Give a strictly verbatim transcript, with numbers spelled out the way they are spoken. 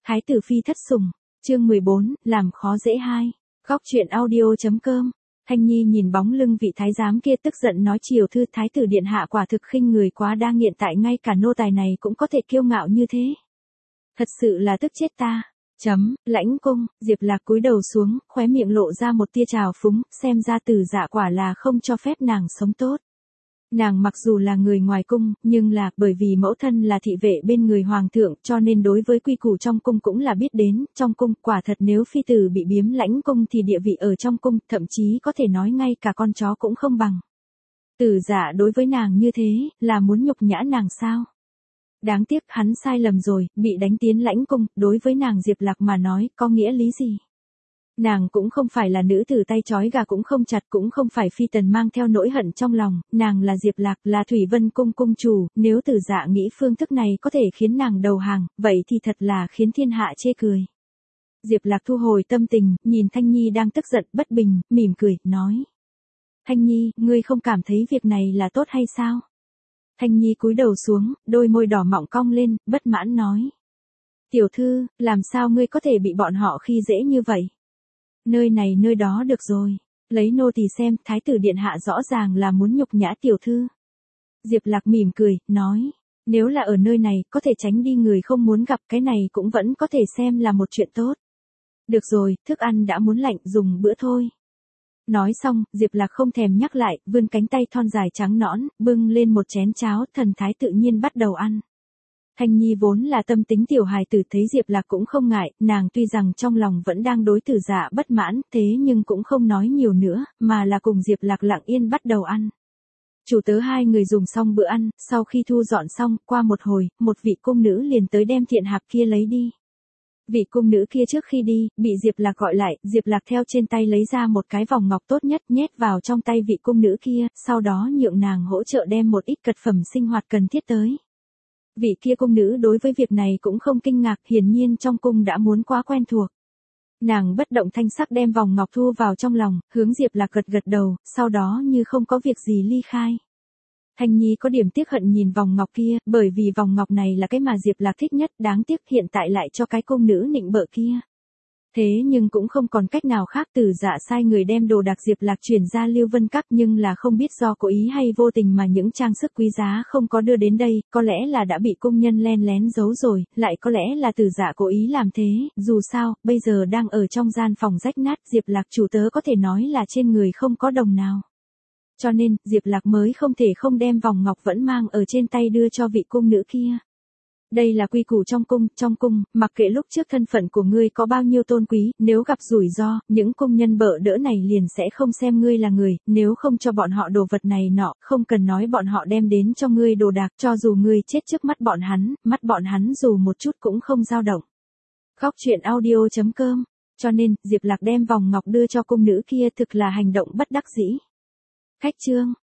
Thái tử phi thất sủng, chương mười bốn, làm khó dễ hai. Góc truyện audio.com. Thanh Nhi nhìn bóng lưng vị thái giám kia tức giận nói chiều thư thái tử điện hạ quả thực khinh người quá đa, nghiện tại ngay cả nô tài này cũng có thể kiêu ngạo như thế. Thật sự là tức chết ta. Chấm, lãnh cung, Diệp Lạc cúi đầu xuống, khóe miệng lộ ra một tia trào phúng, xem ra Tử Dạ quả là không cho phép nàng sống tốt. Nàng mặc dù là người ngoài cung, nhưng là, bởi vì mẫu thân là thị vệ bên người hoàng thượng, cho nên đối với quy củ trong cung cũng là biết đến, trong cung, quả thật nếu phi tử bị biếm lãnh cung thì địa vị ở trong cung, thậm chí có thể nói ngay cả con chó cũng không bằng. Tử Dạ đối với nàng như thế, là muốn nhục nhã nàng sao? Đáng tiếc hắn sai lầm rồi, bị đánh tiến lãnh cung, đối với nàng Diệp Lạc mà nói, có nghĩa lý gì? Nàng cũng không phải là nữ tử tay trói gà cũng không chặt, cũng không phải phi tần mang theo nỗi hận trong lòng, nàng là Diệp Lạc, là Thủy Vân cung cung chủ, nếu Tử Dạ nghĩ phương thức này có thể khiến nàng đầu hàng, vậy thì thật là khiến thiên hạ chê cười. Diệp Lạc thu hồi tâm tình, nhìn Thanh Nhi đang tức giận bất bình, mỉm cười, nói. Thanh Nhi, ngươi không cảm thấy việc này là tốt hay sao? Thanh Nhi cúi đầu xuống, đôi môi đỏ mọng cong lên, bất mãn nói. Tiểu thư, làm sao ngươi có thể bị bọn họ khi dễ như vậy? Nơi này nơi đó được rồi. Lấy nô tỳ xem, thái tử điện hạ rõ ràng là muốn nhục nhã tiểu thư. Diệp Lạc mỉm cười, nói. Nếu là ở nơi này, có thể tránh đi người không muốn gặp, cái này cũng vẫn có thể xem là một chuyện tốt. Được rồi, thức ăn đã muốn lạnh, dùng bữa thôi. Nói xong, Diệp Lạc không thèm nhắc lại, vươn cánh tay thon dài trắng nõn, bưng lên một chén cháo, thần thái tự nhiên bắt đầu ăn. Thanh Nhi vốn là tâm tính tiểu hài tử, thấy Diệp Lạc cũng không ngại, nàng tuy rằng trong lòng vẫn đang đối Tử Dạ bất mãn, thế nhưng cũng không nói nhiều nữa, mà là cùng Diệp Lạc lặng yên bắt đầu ăn. Chủ tớ hai người dùng xong bữa ăn, sau khi thu dọn xong, qua một hồi, một vị cung nữ liền tới đem thiện hạp kia lấy đi. Vị cung nữ kia trước khi đi, bị Diệp Lạc gọi lại, Diệp Lạc theo trên tay lấy ra một cái vòng ngọc tốt nhất nhét vào trong tay vị cung nữ kia, sau đó nhượng nàng hỗ trợ đem một ít cật phẩm sinh hoạt cần thiết tới. Vị kia cung nữ đối với việc này cũng không kinh ngạc, hiển nhiên trong cung đã muốn quá quen thuộc. Nàng bất động thanh sắc đem vòng ngọc thu vào trong lòng, hướng Diệp Lạc gật gật đầu, sau đó như không có việc gì ly khai. Thanh Nhi có điểm tiếc hận nhìn vòng ngọc kia, bởi vì vòng ngọc này là cái mà Diệp Lạc thích nhất, đáng tiếc hiện tại lại cho cái cung nữ nịnh bợ kia. Thế nhưng cũng không còn cách nào khác, Tử Dạ sai người đem đồ đạc Diệp Lạc chuyển ra Lưu Vân Các, nhưng là không biết do cố ý hay vô tình mà những trang sức quý giá không có đưa đến đây, có lẽ là đã bị cung nhân len lén giấu rồi, lại có lẽ là Tử Dạ cố ý làm thế, dù sao, bây giờ đang ở trong gian phòng rách nát, Diệp Lạc chủ tớ có thể nói là trên người không có đồng nào. Cho nên, Diệp Lạc mới không thể không đem vòng ngọc vẫn mang ở trên tay đưa cho vị cung nữ kia. Đây là quy củ trong cung, trong cung, mặc kệ lúc trước thân phận của ngươi có bao nhiêu tôn quý, nếu gặp rủi ro, những cung nhân bợ đỡ này liền sẽ không xem ngươi là người, nếu không cho bọn họ đồ vật này nọ, không cần nói bọn họ đem đến cho ngươi đồ đạc, cho dù ngươi chết trước mắt bọn hắn, mắt bọn hắn dù một chút cũng không dao động. Góc truyện audio.com. Cho nên, Diệp Lạc đem vòng ngọc đưa cho cung nữ kia thực là hành động bất đắc dĩ. Khách trương,